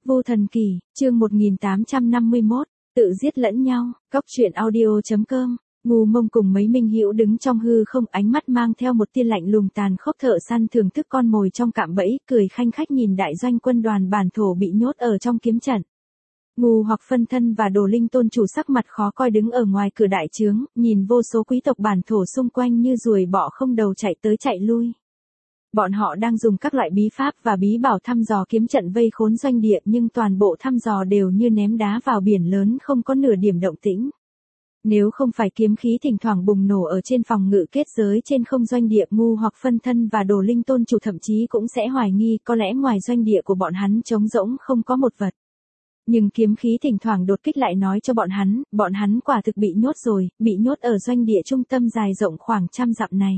Vô Thần Kỳ, chương 1851, tự giết lẫn nhau, Cóc truyện audio.com. Ngu Mông cùng mấy minh hữu đứng trong hư không, ánh mắt mang theo một tia lạnh lùng tàn khốc, thợ săn thưởng thức con mồi trong cạm bẫy, cười khanh khách nhìn đại doanh quân đoàn bản thổ bị nhốt ở trong kiếm trận. Ngu Hoặc phân thân và Đồ Linh tôn chủ sắc mặt khó coi đứng ở ngoài cửa đại trướng, nhìn vô số quý tộc bản thổ xung quanh như ruồi bọ không đầu chạy tới chạy lui. Bọn họ đang dùng các loại bí pháp và bí bảo thăm dò kiếm trận vây khốn doanh địa, nhưng toàn bộ thăm dò đều như ném đá vào biển lớn, không có nửa điểm động tĩnh. Nếu không phải kiếm khí thỉnh thoảng bùng nổ ở trên phòng ngự kết giới trên không doanh địa, Ngu Hoặc phân thân và Đồ Linh tôn chủ thậm chí cũng sẽ hoài nghi có lẽ ngoài doanh địa của bọn hắn trống rỗng không có một vật. Nhưng kiếm khí thỉnh thoảng đột kích lại nói cho bọn hắn quả thực bị nhốt rồi, bị nhốt ở doanh địa trung tâm dài rộng khoảng 100 dặm này.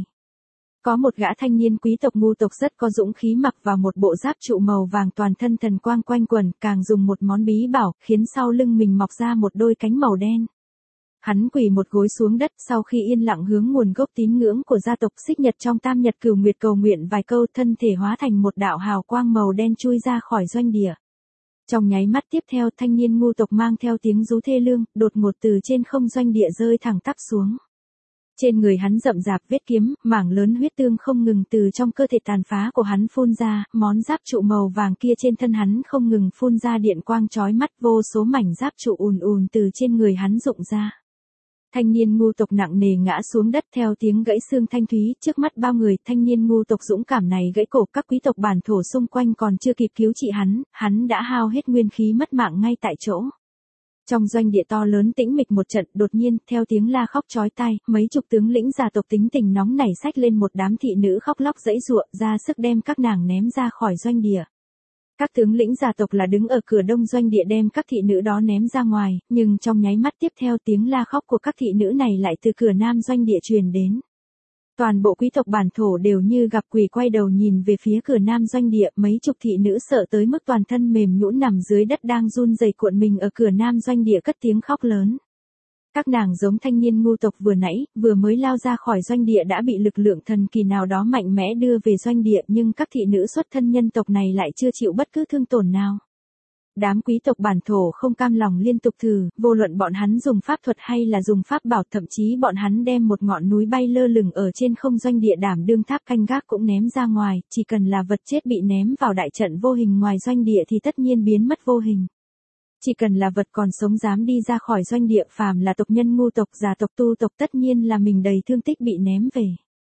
Có một gã thanh niên quý tộc ngu tộc rất có dũng khí, mặc vào một bộ giáp trụ màu vàng, toàn thân thần quang quanh quần, càng dùng một món bí bảo, khiến sau lưng mình mọc ra một đôi cánh màu đen. Hắn quỳ một gối xuống đất, sau khi yên lặng hướng nguồn gốc tín ngưỡng của gia tộc Xích Nhật trong Tam Nhật Cửu Nguyệt cầu nguyện vài câu, thân thể hóa thành một đạo hào quang màu đen chui ra khỏi doanh địa. Trong nháy mắt tiếp theo, thanh niên ngu tộc mang theo tiếng rú thê lương, đột ngột từ trên không doanh địa rơi thẳng tắp xuống. Trên người hắn rậm rạp vết kiếm, mảng lớn huyết tương không ngừng từ trong cơ thể tàn phá của hắn phun ra, món giáp trụ màu vàng kia trên thân hắn không ngừng phun ra điện quang chói mắt, vô số mảnh giáp trụ ùn ùn từ trên người hắn rụng ra. Thanh niên ngu tộc nặng nề ngã xuống đất theo tiếng gãy xương thanh thúy, trước mắt bao người, thanh niên ngu tộc dũng cảm này gãy cổ các quý tộc bản thổ xung quanh còn chưa kịp cứu trị hắn đã hao hết nguyên khí mất mạng ngay tại chỗ. Trong doanh địa to lớn tĩnh mịch một trận, đột nhiên, theo tiếng la khóc chói tai, mấy chục tướng lĩnh gia tộc tính tình nóng nảy xách lên một đám thị nữ khóc lóc giãy giụa, ra sức đem các nàng ném ra khỏi doanh địa. Các tướng lĩnh gia tộc là đứng ở cửa đông doanh địa đem các thị nữ đó ném ra ngoài, nhưng trong nháy mắt tiếp theo tiếng la khóc của các thị nữ này lại từ cửa nam doanh địa truyền đến. Toàn bộ quý tộc bản thổ đều như gặp quỷ quay đầu nhìn về phía cửa nam doanh địa, mấy chục thị nữ sợ tới mức toàn thân mềm nhũn nằm dưới đất đang run rẩy cuộn mình ở cửa nam doanh địa cất tiếng khóc lớn. Các nàng giống thanh niên ngu tộc vừa mới lao ra khỏi doanh địa đã bị lực lượng thần kỳ nào đó mạnh mẽ đưa về doanh địa, nhưng các thị nữ xuất thân nhân tộc này lại chưa chịu bất cứ thương tổn nào. Đám quý tộc bản thổ không cam lòng liên tục thử, vô luận bọn hắn dùng pháp thuật hay là dùng pháp bảo, thậm chí bọn hắn đem một ngọn núi bay lơ lửng ở trên không doanh địa đảm đương tháp canh gác cũng ném ra ngoài, chỉ cần là vật chết bị ném vào đại trận vô hình ngoài doanh địa thì tất nhiên biến mất vô hình. Chỉ cần là vật còn sống dám đi ra khỏi doanh địa, phàm là tộc nhân ngu tộc, già tộc, tu tộc, tất nhiên là mình đầy thương tích bị ném về.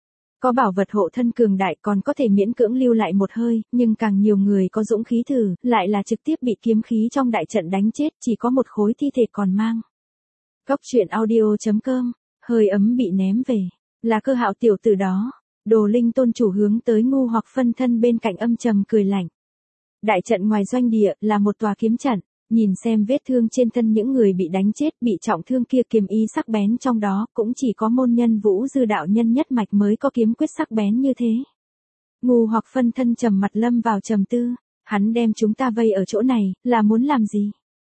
Có bảo vật hộ thân cường đại còn có thể miễn cưỡng lưu lại một hơi, nhưng càng nhiều người có dũng khí thử, lại là trực tiếp bị kiếm khí trong đại trận đánh chết, chỉ có một khối thi thể còn mang. Cóc truyện audio.com, hơi ấm bị ném về, là Cơ Hạo tiểu tử đó. Đồ Linh tôn chủ hướng tới Ngu Hoặc phân thân bên cạnh âm trầm cười lạnh. Đại trận ngoài doanh địa là một tòa kiếm trận. Nhìn xem vết thương trên thân những người bị đánh chết, bị trọng thương kia, kiếm ý sắc bén trong đó, cũng chỉ có môn nhân Vũ Dư đạo nhân nhất mạch mới có kiếm quyết sắc bén như thế. Ngu Hoặc phân thân trầm mặt lâm vào trầm tư, hắn đem chúng ta vây ở chỗ này, là muốn làm gì?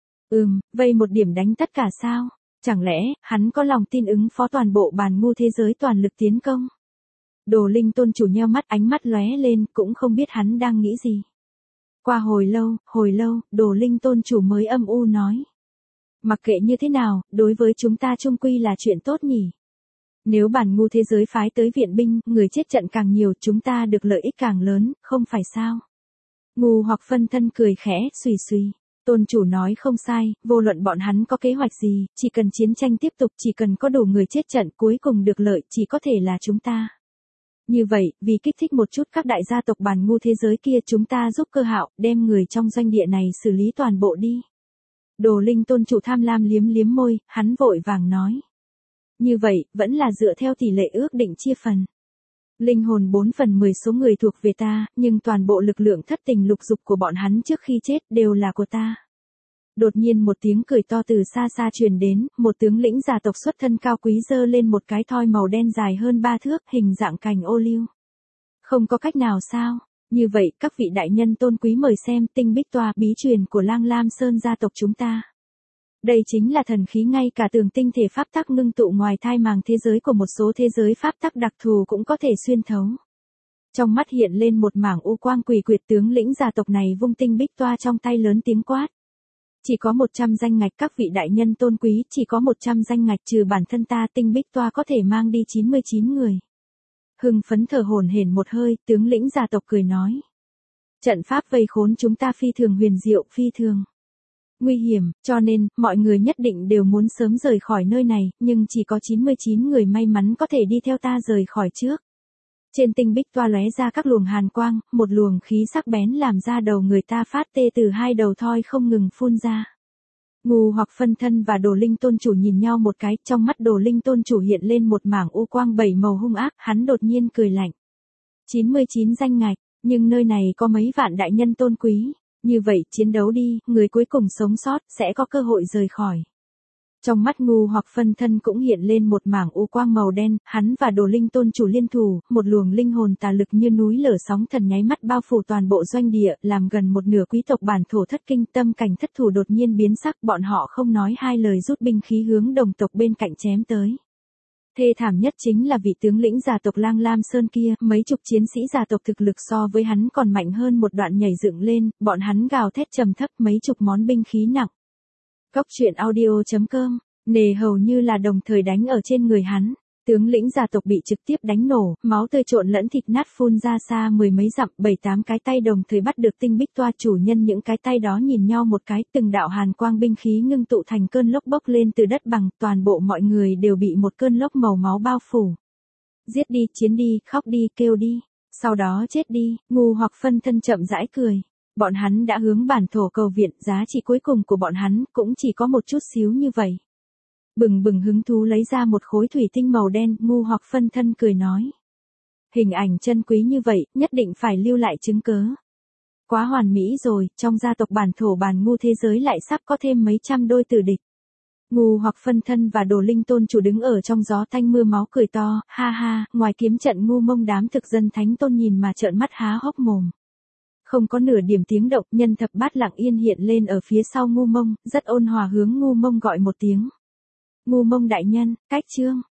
Vây một điểm đánh tất cả sao? Chẳng lẽ, hắn có lòng tin ứng phó toàn bộ bàn ngu thế giới toàn lực tiến công? Đồ Linh tôn chủ nheo mắt, ánh mắt lóe lên, cũng không biết hắn đang nghĩ gì. Qua hồi lâu, Đồ Linh tôn chủ mới âm u nói. Mặc kệ như thế nào, đối với chúng ta chung quy là chuyện tốt nhỉ. Nếu bản ngu thế giới phái tới viện binh, người chết trận càng nhiều, chúng ta được lợi ích càng lớn, không phải sao? Ngu Hoặc phân thân cười khẽ, xùy xùy. Tôn chủ nói không sai, vô luận bọn hắn có kế hoạch gì, chỉ cần chiến tranh tiếp tục, chỉ cần có đủ người chết trận, cuối cùng được lợi chỉ có thể là chúng ta. Như vậy, vì kích thích một chút các đại gia tộc bàn ngu thế giới kia, chúng ta giúp Cơ Hạo đem người trong doanh địa này xử lý toàn bộ đi. Đồ Linh tôn chủ tham lam liếm liếm môi, hắn vội vàng nói. Như vậy, vẫn là dựa theo tỷ lệ ước định chia phần. Linh hồn 4/10 số người thuộc về ta, nhưng toàn bộ lực lượng thất tình lục dục của bọn hắn trước khi chết đều là của ta. Đột nhiên một tiếng cười to từ xa xa truyền đến, một tướng lĩnh gia tộc xuất thân cao quý giơ lên một cái thoi màu đen dài hơn 3 thước, hình dạng cành ô liu. Không có cách nào sao? Như vậy, các vị đại nhân tôn quý mời xem tinh bích tòa bí truyền của Lang Lam Sơn gia tộc chúng ta. Đây chính là thần khí ngay cả tường tinh thể pháp tắc ngưng tụ ngoài thai màng thế giới của một số thế giới pháp tắc đặc thù cũng có thể xuyên thấu. Trong mắt hiện lên một mảng u quang, quỷ quyệt tướng lĩnh gia tộc này vung tinh bích toa trong tay lớn tiếng quát. Chỉ có 100 danh ngạch các vị đại nhân tôn quý, chỉ có 100 danh ngạch, trừ bản thân ta tinh bích toa có thể mang đi 99 người. Hưng phấn thở hổn hển một hơi, tướng lĩnh gia tộc cười nói. Trận pháp vây khốn chúng ta phi thường huyền diệu, phi thường nguy hiểm, cho nên, mọi người nhất định đều muốn sớm rời khỏi nơi này, nhưng chỉ có 99 người may mắn có thể đi theo ta rời khỏi trước. Trên tinh bích toa lóe ra các luồng hàn quang, một luồng khí sắc bén làm ra đầu người ta phát tê, từ hai đầu thoi không ngừng phun ra. Ngù hoặc phân thân và Đồ Linh tôn chủ nhìn nhau một cái, trong mắt Đồ Linh tôn chủ hiện lên một mảng u quang 7 màu hung ác, hắn đột nhiên cười lạnh. 99 danh ngạch, nhưng nơi này có mấy vạn đại nhân tôn quý, như vậy chiến đấu đi, người cuối cùng sống sót sẽ có cơ hội rời khỏi. Trong mắt Ngù hoặc phân thân cũng hiện lên một mảng u quang màu đen, hắn và Đồ Linh tôn chủ liên thủ, một luồng linh hồn tà lực như núi lở sóng thần nháy mắt bao phủ toàn bộ doanh địa, làm gần một nửa quý tộc bản thổ thất kinh, tâm cảnh thất thủ đột nhiên biến sắc, bọn họ không nói hai lời rút binh khí hướng đồng tộc bên cạnh chém tới. Thê thảm nhất chính là vị tướng lĩnh gia tộc Lang Lam Sơn kia, mấy chục chiến sĩ gia tộc thực lực so với hắn còn mạnh hơn một đoạn nhảy dựng lên, bọn hắn gào thét trầm thấp mấy chục món binh khí nặng. Cốc truyện audio.com, nề hầu như là đồng thời đánh ở trên người hắn. Tướng lĩnh gia tộc bị trực tiếp đánh nổ, máu tươi trộn lẫn thịt nát phun ra xa mười mấy dặm, 7-8 cái tay đồng thời bắt được tinh bích toa, chủ nhân những cái tay đó nhìn nhau một cái, từng đạo hàn quang binh khí ngưng tụ thành cơn lốc bốc lên từ đất bằng, toàn bộ mọi người đều bị một cơn lốc màu máu bao phủ. Giết đi, chiến đi, khóc đi, kêu đi, sau đó chết đi, Ngù hoặc phân thân chậm rãi cười. Bọn hắn đã hướng bản thổ cầu viện, giá trị cuối cùng của bọn hắn cũng chỉ có một chút xíu như vậy. Bừng bừng hứng thú lấy ra một khối thủy tinh màu đen, Ngù hoặc phân thân cười nói. Hình ảnh chân quý như vậy, nhất định phải lưu lại chứng cớ. Quá hoàn mỹ rồi, trong gia tộc bản thổ bản ngu thế giới lại sắp có thêm mấy trăm đôi tử địch. Ngù hoặc phân thân và Đồ Linh tôn chủ đứng ở trong gió tanh mưa máu cười to, ha ha, ngoài kiếm trận ngu mông đám thực dân thánh tôn nhìn mà trợn mắt há hốc mồm. Không có nửa điểm tiếng động, nhân thập bát lặng yên hiện lên ở phía sau ngu mông, rất ôn hòa hướng ngu mông gọi một tiếng. Ngu mông đại nhân, cách chương.